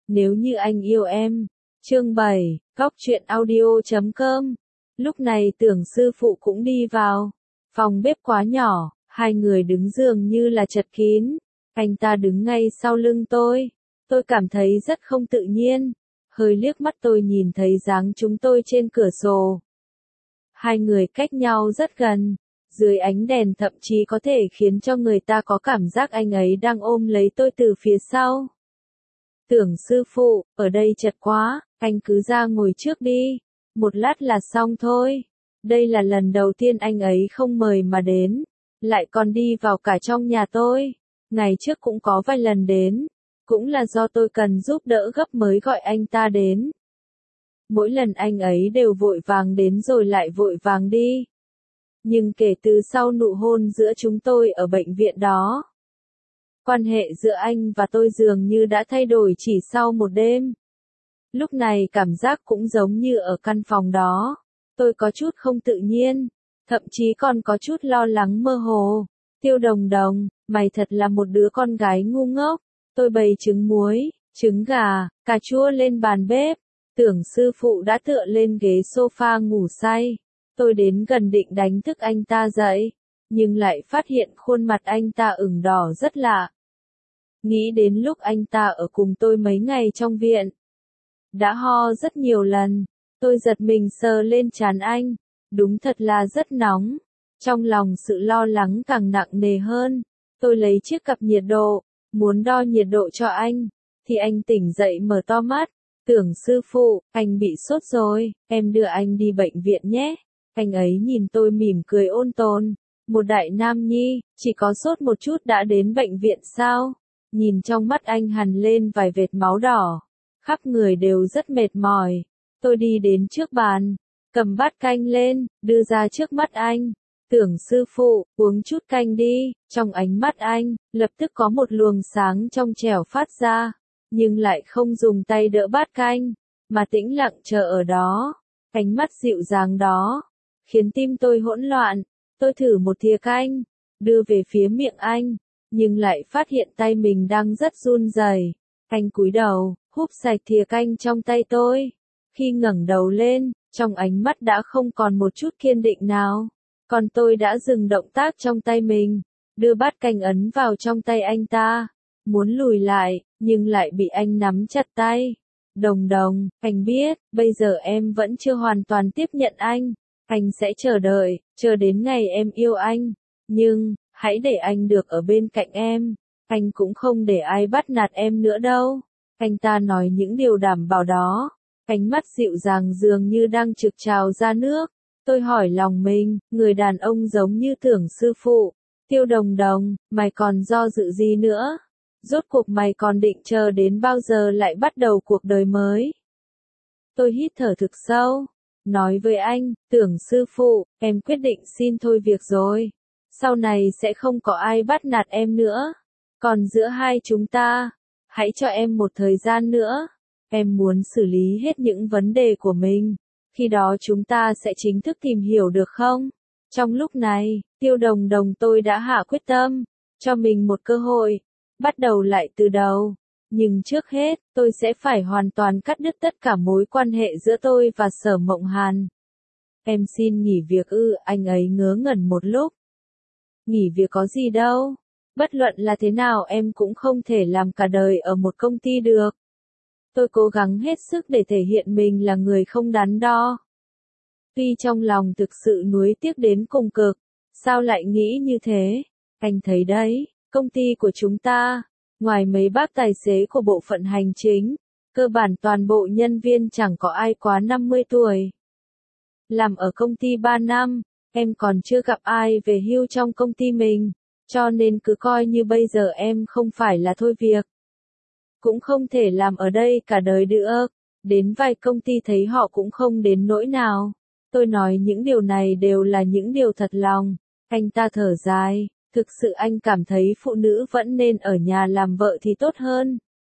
Nếu như anh yêu em. Chương 7, Góc truyện audio.com. Lúc này Tưởng sư phụ cũng đi vào. Phòng bếp quá nhỏ, hai người đứng dường như là chật kín. Anh ta đứng ngay sau lưng tôi. Tôi cảm thấy rất không tự nhiên. Hơi liếc mắt tôi nhìn thấy dáng chúng tôi trên cửa sổ. Hai người cách nhau rất gần. Dưới ánh đèn thậm chí có thể khiến cho người ta có cảm giác anh ấy đang ôm lấy tôi từ phía sau. Tưởng sư phụ, ở đây chật quá, anh cứ ra ngồi trước đi. Một lát là xong thôi. Đây là lần đầu tiên anh ấy không mời mà đến. Lại còn đi vào cả trong nhà tôi. Ngày trước cũng có vài lần đến. Cũng là do tôi cần giúp đỡ gấp mới gọi anh ta đến. Mỗi lần anh ấy đều vội vàng đến rồi lại vội vàng đi. Nhưng kể từ sau nụ hôn giữa chúng tôi ở bệnh viện đó, quan hệ giữa anh và tôi dường như đã thay đổi chỉ sau một đêm. Lúc này cảm giác cũng giống như ở căn phòng đó. Tôi có chút không tự nhiên, thậm chí còn có chút lo lắng mơ hồ. Tiêu Đồng Đồng, mày thật là một đứa con gái ngu ngốc. Tôi bày trứng muối, trứng gà, cà chua lên bàn bếp. Tưởng sư phụ đã tựa lên ghế sofa ngủ say. Tôi đến gần định đánh thức anh ta dậy, nhưng lại phát hiện khuôn mặt anh ta ửng đỏ rất lạ. Nghĩ đến lúc anh ta ở cùng tôi mấy ngày trong viện, đã ho rất nhiều lần, tôi giật mình sờ lên trán anh, đúng thật là rất nóng. Trong lòng sự lo lắng càng nặng nề hơn, tôi lấy chiếc cặp nhiệt độ, muốn đo nhiệt độ cho anh, thì anh tỉnh dậy mở to mắt. Tưởng sư phụ, anh bị sốt rồi, em đưa anh đi bệnh viện nhé. Anh ấy nhìn tôi mỉm cười ôn tồn. Một đại nam nhi, chỉ có sốt một chút đã đến bệnh viện sao? Nhìn trong mắt anh hằn lên vài vệt máu đỏ. Khắp người đều rất mệt mỏi. Tôi đi đến trước bàn, cầm bát canh lên, đưa ra trước mắt anh. Tưởng sư phụ, uống chút canh đi. Trong ánh mắt anh, lập tức có một luồng sáng trong trẻo phát ra. Nhưng lại không dùng tay đỡ bát canh, mà tĩnh lặng chờ ở đó. Ánh mắt dịu dàng đó khiến tim tôi hỗn loạn. Tôi thử một thìa canh, đưa về phía miệng anh, nhưng lại phát hiện tay mình đang rất run rẩy. Anh cúi đầu, húp sạch thìa canh trong tay tôi. Khi ngẩng đầu lên, trong ánh mắt đã không còn một chút kiên định nào. Còn tôi đã dừng động tác trong tay mình, đưa bát canh ấn vào trong tay anh ta. Muốn lùi lại, nhưng lại bị anh nắm chặt tay. Đồng Đồng, anh biết, bây giờ em vẫn chưa hoàn toàn tiếp nhận anh. Anh sẽ chờ đợi, chờ đến ngày em yêu anh. Nhưng, hãy để anh được ở bên cạnh em. Anh cũng không để ai bắt nạt em nữa đâu. Anh ta nói những điều đảm bảo đó. Ánh mắt dịu dàng dường như đang trực trào ra nước. Tôi hỏi lòng mình, người đàn ông giống như Tưởng sư phụ. Tiêu Đồng Đồng, mày còn do dự gì nữa? Rốt cuộc mày còn định chờ đến bao giờ lại bắt đầu cuộc đời mới? Tôi hít thở thực sâu, nói với anh, Tưởng sư phụ, em quyết định xin thôi việc rồi. Sau này sẽ không có ai bắt nạt em nữa. Còn giữa hai chúng ta, hãy cho em một thời gian nữa. Em muốn xử lý hết những vấn đề của mình. Khi đó chúng ta sẽ chính thức tìm hiểu được không? Trong lúc này, Tiêu Đồng Đồng tôi đã hạ quyết tâm, cho mình một cơ hội. Bắt đầu lại từ đầu. Nhưng trước hết, tôi sẽ phải hoàn toàn cắt đứt tất cả mối quan hệ giữa tôi và Sở Mộng Hàn. Em xin nghỉ việc ư? Anh ấy ngớ ngẩn một lúc. Nghỉ việc có gì đâu. Bất luận là thế nào em cũng không thể làm cả đời ở một công ty được. Tôi cố gắng hết sức để thể hiện mình là người không đắn đo. Tuy trong lòng thực sự nuối tiếc đến cùng cực. Sao lại nghĩ như thế? Anh thấy đấy. Công ty của chúng ta, ngoài mấy bác tài xế của bộ phận hành chính, cơ bản toàn bộ nhân viên chẳng có ai quá 50 tuổi. Làm ở công ty 3 năm, em còn chưa gặp ai về hưu trong công ty mình, cho nên cứ coi như bây giờ em không phải là thôi việc. Cũng không thể làm ở đây cả đời được, đến vài công ty thấy họ cũng không đến nỗi nào. Tôi nói những điều này đều là những điều thật lòng. Anh ta thở dài. Thực sự anh cảm thấy phụ nữ vẫn nên ở nhà làm vợ thì tốt hơn.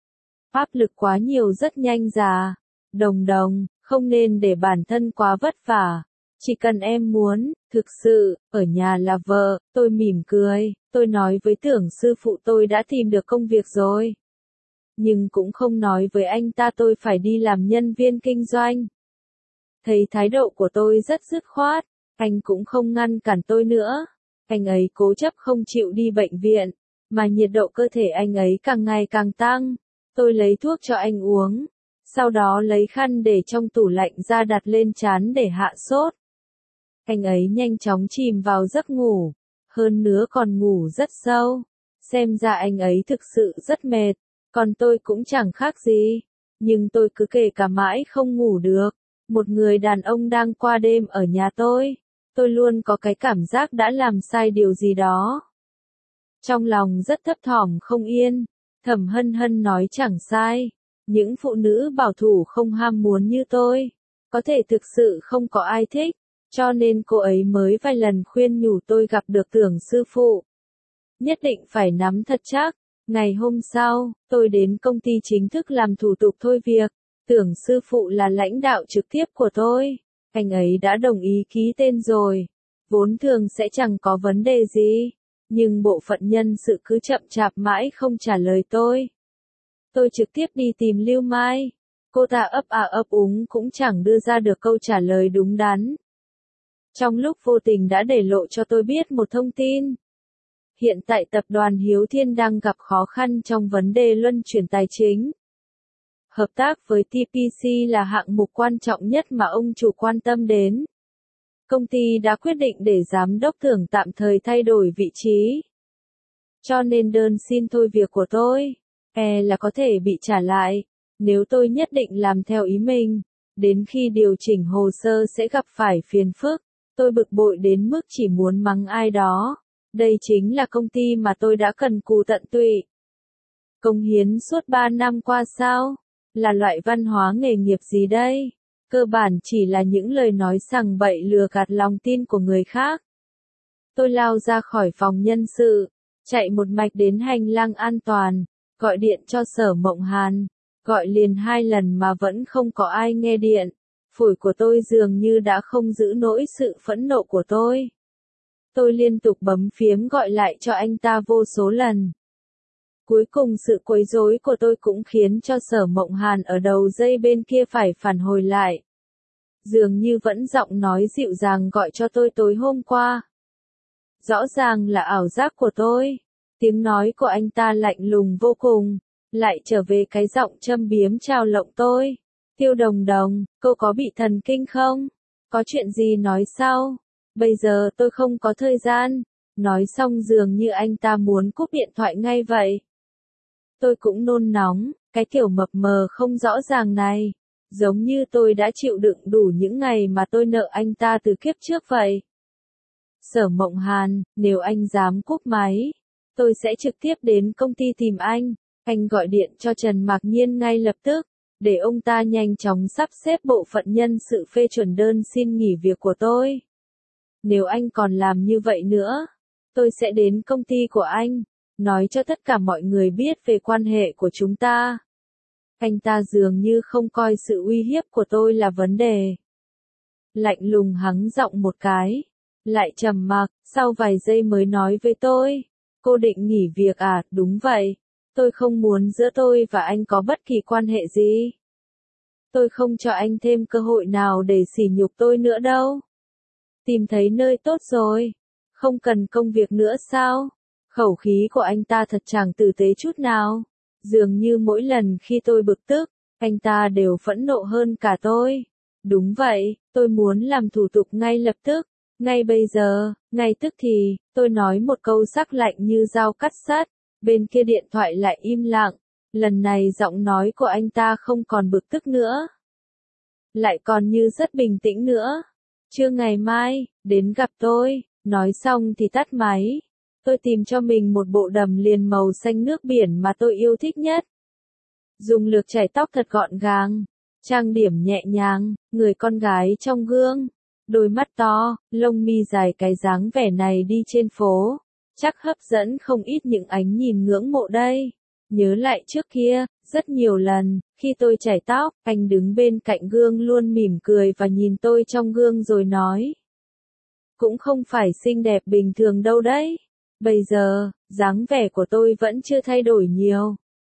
Áp lực quá nhiều rất nhanh già. Đồng Đồng, không nên để bản thân quá vất vả. Chỉ cần em muốn, thực sự, ở nhà là vợ. Tôi mỉm cười, tôi nói với Tưởng sư phụ tôi đã tìm được công việc rồi. nhưng cũng không nói với anh ta tôi phải đi làm nhân viên kinh doanh. Thấy thái độ của tôi rất dứt khoát, anh cũng không ngăn cản tôi nữa. Anh ấy cố chấp không chịu đi bệnh viện, mà nhiệt độ cơ thể anh ấy càng ngày càng tăng. Tôi lấy thuốc cho anh uống, sau đó lấy khăn để trong tủ lạnh ra đặt lên trán để hạ sốt. Anh ấy nhanh chóng chìm vào giấc ngủ, hơn nữa còn ngủ rất sâu. Xem ra anh ấy thực sự rất mệt, còn tôi cũng chẳng khác gì. Nhưng tôi cứ kể cả mãi không ngủ được. Một người đàn ông đang qua đêm ở nhà tôi luôn có cái cảm giác đã làm sai điều gì đó. Trong lòng rất thấp thỏm không yên, Thẩm Hân Hân nói chẳng sai. Những phụ nữ bảo thủ không ham muốn như tôi, có thể thực sự không có ai thích, cho nên cô ấy mới vài lần khuyên nhủ tôi gặp được Tưởng sư phụ. Nhất định phải nắm thật chắc. Ngày hôm sau, tôi đến công ty chính thức làm thủ tục thôi việc. Tưởng sư phụ là lãnh đạo trực tiếp của tôi. Anh ấy đã đồng ý ký tên rồi. Vốn thường sẽ chẳng có vấn đề gì. Nhưng bộ phận nhân sự cứ chậm chạp mãi không trả lời tôi. Tôi trực tiếp đi tìm Lưu Mai. Cô ta ấp à ấp úng cũng chẳng đưa ra được câu trả lời đúng đắn. Trong lúc vô tình đã để lộ cho tôi biết một thông tin. Hiện tại tập đoàn Hiếu Thiên đang gặp khó khăn trong vấn đề luân chuyển tài chính. Hợp tác với TPC là hạng mục quan trọng nhất mà ông chủ quan tâm đến. Công ty đã quyết định để giám đốc Tưởng tạm thời thay đổi vị trí. Cho nên đơn xin thôi việc của tôi, là có thể bị trả lại, nếu tôi nhất định làm theo ý mình. Đến khi điều chỉnh hồ sơ sẽ gặp phải phiền phức, tôi bực bội đến mức chỉ muốn mắng ai đó. Đây chính là công ty mà tôi đã cần cù tận tụy. Cống hiến suốt 3 năm qua sao? Là loại văn hóa nghề nghiệp gì đây? Cơ bản chỉ là những lời nói sằng bậy lừa gạt lòng tin của người khác. Tôi lao ra khỏi phòng nhân sự, chạy một mạch đến hành lang an toàn, gọi điện cho Sở Mộng Hàn, gọi liền 2 lần mà vẫn không có ai nghe điện. Phổi của tôi dường như đã không giữ nổi sự phẫn nộ của tôi. Tôi liên tục bấm phím gọi lại cho anh ta vô số lần. Cuối cùng sự quấy rối của tôi cũng khiến cho Sở Mộng Hàn ở đầu dây bên kia phải phản hồi lại. Dường như vẫn giọng nói dịu dàng gọi cho tôi tối hôm qua. Rõ ràng là ảo giác của tôi. Tiếng nói của anh ta lạnh lùng vô cùng, lại trở về cái giọng châm biếm chào lộng tôi. Tiêu Đồng Đồng, cô có bị thần kinh không? Có chuyện gì nói sau? Bây giờ tôi không có thời gian. Nói xong dường như anh ta muốn cúp điện thoại ngay vậy. Tôi cũng nôn nóng, cái kiểu mập mờ không rõ ràng này. Giống như tôi đã chịu đựng đủ những ngày mà tôi nợ anh ta từ kiếp trước vậy. Sở Mộng Hàn, nếu anh dám cúp máy, tôi sẽ trực tiếp đến công ty tìm anh. Anh gọi điện cho Trần Mạc Nhiên ngay lập tức, để ông ta nhanh chóng sắp xếp bộ phận nhân sự phê chuẩn đơn xin nghỉ việc của tôi. Nếu anh còn làm như vậy nữa, tôi sẽ đến công ty của anh, nói cho tất cả mọi người biết về quan hệ của chúng ta. Anh ta dường như không coi sự uy hiếp của tôi là vấn đề. Lạnh lùng hắng giọng một cái, lại trầm mặc, sau vài giây mới nói với tôi. Cô định nghỉ việc à? Đúng vậy. Tôi không muốn giữa tôi và anh có bất kỳ quan hệ gì. Tôi không cho anh thêm cơ hội nào để sỉ nhục tôi nữa đâu. Tìm thấy nơi tốt rồi. Không cần công việc nữa sao? Khẩu khí của anh ta thật chẳng tử tế chút nào. Dường như mỗi lần khi tôi bực tức, anh ta đều phẫn nộ hơn cả tôi. Đúng vậy, tôi muốn làm thủ tục ngay lập tức. Ngay bây giờ, ngay tức thì, tôi nói một câu sắc lạnh như dao cắt sắt. Bên kia điện thoại lại im lặng. Lần này giọng nói của anh ta không còn bực tức nữa. Lại còn như rất bình tĩnh nữa. Trưa ngày mai, đến gặp tôi. Nói xong thì tắt máy. Tôi tìm cho mình một bộ đầm liền màu xanh nước biển mà tôi yêu thích nhất. Dùng lược chải tóc thật gọn gàng, trang điểm nhẹ nhàng, người con gái trong gương, đôi mắt to, lông mi dài, cái dáng vẻ này đi trên phố, chắc hấp dẫn không ít những ánh nhìn ngưỡng mộ đây. Nhớ lại trước kia, rất nhiều lần, khi tôi chải tóc, anh đứng bên cạnh gương luôn mỉm cười và nhìn tôi trong gương rồi nói. Cũng không phải xinh đẹp bình thường đâu đấy. Bây giờ, dáng vẻ của tôi vẫn chưa thay đổi nhiều.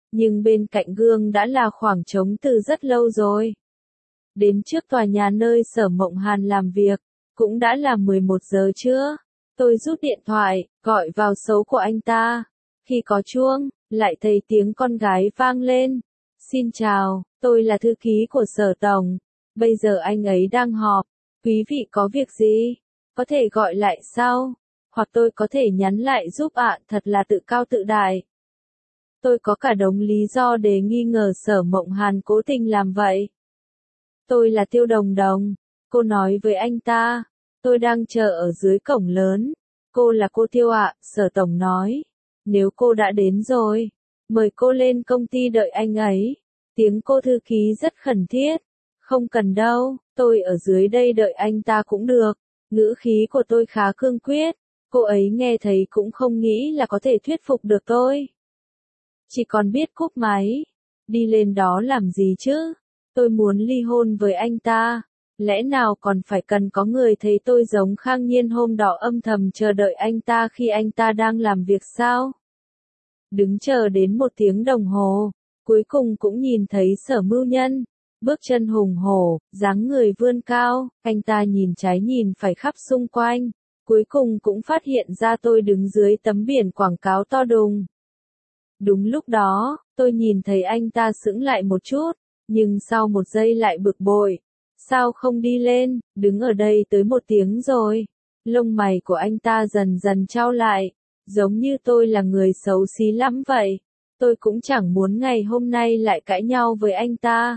nhưng bên cạnh gương đã là khoảng trống từ rất lâu rồi. Đến trước tòa nhà nơi Sở Mộng Hàn làm việc, cũng đã là 11 giờ trưa. Tôi rút điện thoại, gọi vào số của anh ta. Khi có chuông, lại thấy tiếng con gái vang lên. Xin chào, tôi là thư ký của Sở Tổng. Bây giờ anh ấy đang họp. Quý vị có việc gì? Có thể gọi lại sau. Hoặc tôi có thể nhắn lại giúp ạ, thật là tự cao tự đại. Tôi có cả đống lý do để nghi ngờ Sở Mộng Hàn cố tình làm vậy. Tôi là Tiêu Đồng Đồng. Cô nói với anh ta. Tôi đang chờ ở dưới cổng lớn. Cô là cô Tiêu ạ, Sở Tổng nói. Nếu cô đã đến rồi, mời cô lên công ty đợi anh ấy. Tiếng cô thư ký rất khẩn thiết. Không cần đâu, tôi ở dưới đây đợi anh ta cũng được. Ngữ khí của tôi khá cương quyết. Cô ấy nghe thấy cũng không nghĩ là có thể thuyết phục được tôi. Chỉ còn biết cúp máy. Đi lên đó làm gì chứ? Tôi muốn ly hôn với anh ta. Lẽ nào còn phải cần có người thấy tôi giống Khang Nhiên hôm đó âm thầm chờ đợi anh ta khi anh ta đang làm việc sao? Đứng chờ đến 1 tiếng đồng hồ, cuối cùng cũng nhìn thấy Sở Mưu Nhân. Bước chân hùng hổ, dáng người vươn cao, anh ta nhìn trái nhìn phải khắp xung quanh. Cuối cùng cũng phát hiện ra tôi đứng dưới tấm biển quảng cáo to đùng. Đúng lúc đó, tôi nhìn thấy anh ta sững lại một chút, nhưng sau 1 giây lại bực bội. Sao không đi lên, đứng ở đây tới 1 tiếng rồi. Lông mày của anh ta dần dần chau lại, giống như tôi là người xấu xí lắm vậy. Tôi cũng chẳng muốn ngày hôm nay lại cãi nhau với anh ta.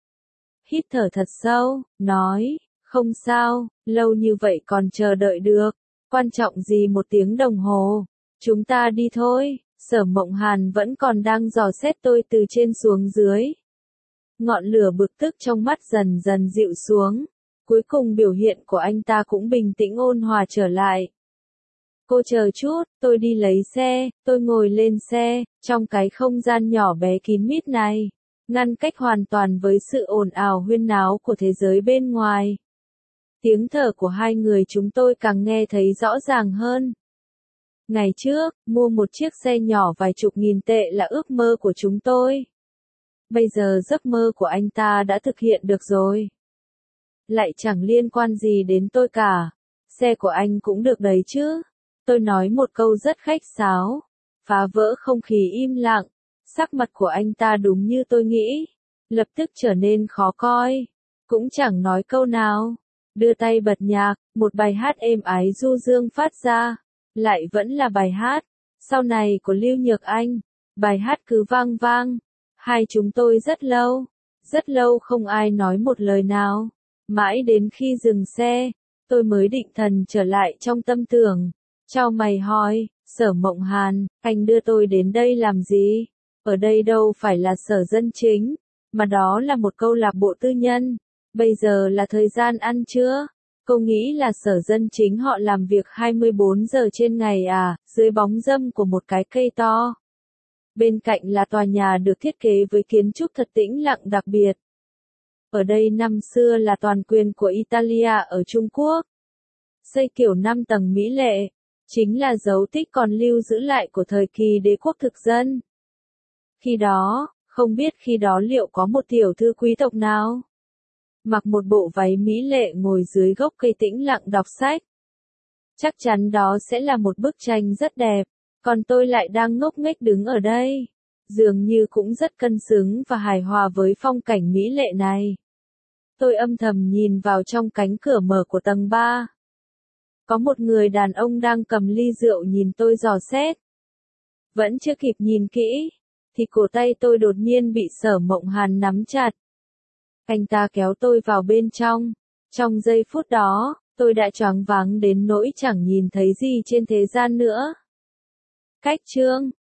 Hít thở thật sâu, nói, không sao, lâu như vậy còn chờ đợi được. Quan trọng gì 1 tiếng đồng hồ. Chúng ta đi thôi. Sở Mộng Hàn vẫn còn đang dò xét tôi từ trên xuống dưới. Ngọn lửa bực tức trong mắt dần dần dịu xuống. Cuối cùng biểu hiện của anh ta cũng bình tĩnh ôn hòa trở lại. Cô chờ chút, tôi đi lấy xe. Tôi ngồi lên xe, trong cái không gian nhỏ bé kín mít này, ngăn cách hoàn toàn với sự ồn ào huyên náo của thế giới bên ngoài. Tiếng thở của hai người chúng tôi càng nghe thấy rõ ràng hơn. Ngày trước, mua một chiếc xe nhỏ vài chục nghìn tệ là ước mơ của chúng tôi. Bây giờ giấc mơ của anh ta đã thực hiện được rồi. Lại chẳng liên quan gì đến tôi cả. Xe của anh cũng được đấy chứ. Tôi nói một câu rất khách sáo, phá vỡ không khí im lặng. Sắc mặt của anh ta đúng như tôi nghĩ, lập tức trở nên khó coi. Cũng chẳng nói câu nào. Đưa tay bật nhạc, một bài hát êm ái du dương phát ra. Lại vẫn là bài hát Sau này của Lưu Nhược Anh. Bài hát cứ vang vang. Hai chúng tôi rất lâu không ai nói một lời nào. Mãi đến khi dừng xe, tôi mới định thần trở lại trong tâm tưởng. Chau mày hỏi, Sở Mộng Hàn, anh đưa tôi đến đây làm gì? Ở đây đâu phải là sở dân chính, mà đó là một câu lạc bộ tư nhân. Bây giờ là thời gian ăn trưa. Cô nghĩ là sở dân chính họ làm việc 24 giờ trên ngày à, dưới bóng râm của một cái cây to. Bên cạnh là tòa nhà được thiết kế với kiến trúc thật tĩnh lặng đặc biệt. Ở đây năm xưa là toàn quyền của Italia ở Trung Quốc. Xây kiểu 5 tầng mỹ lệ, chính là dấu tích còn lưu giữ lại của thời kỳ đế quốc thực dân. Khi đó, không biết khi đó liệu có một tiểu thư quý tộc nào mặc một bộ váy mỹ lệ ngồi dưới gốc cây tĩnh lặng đọc sách. Chắc chắn đó sẽ là một bức tranh rất đẹp, còn tôi lại đang ngốc nghếch đứng ở đây, dường như cũng rất cân xứng và hài hòa với phong cảnh mỹ lệ này. Tôi âm thầm nhìn vào trong cánh cửa mở của tầng 3. Có một người đàn ông đang cầm ly rượu nhìn tôi dò xét. Vẫn chưa kịp nhìn kỹ, thì cổ tay tôi đột nhiên bị Sở Mộng Hàn nắm chặt. Anh ta kéo tôi vào bên trong. Trong giây phút đó, tôi đã choáng váng đến nỗi chẳng nhìn thấy gì trên thế gian nữa. Cách chương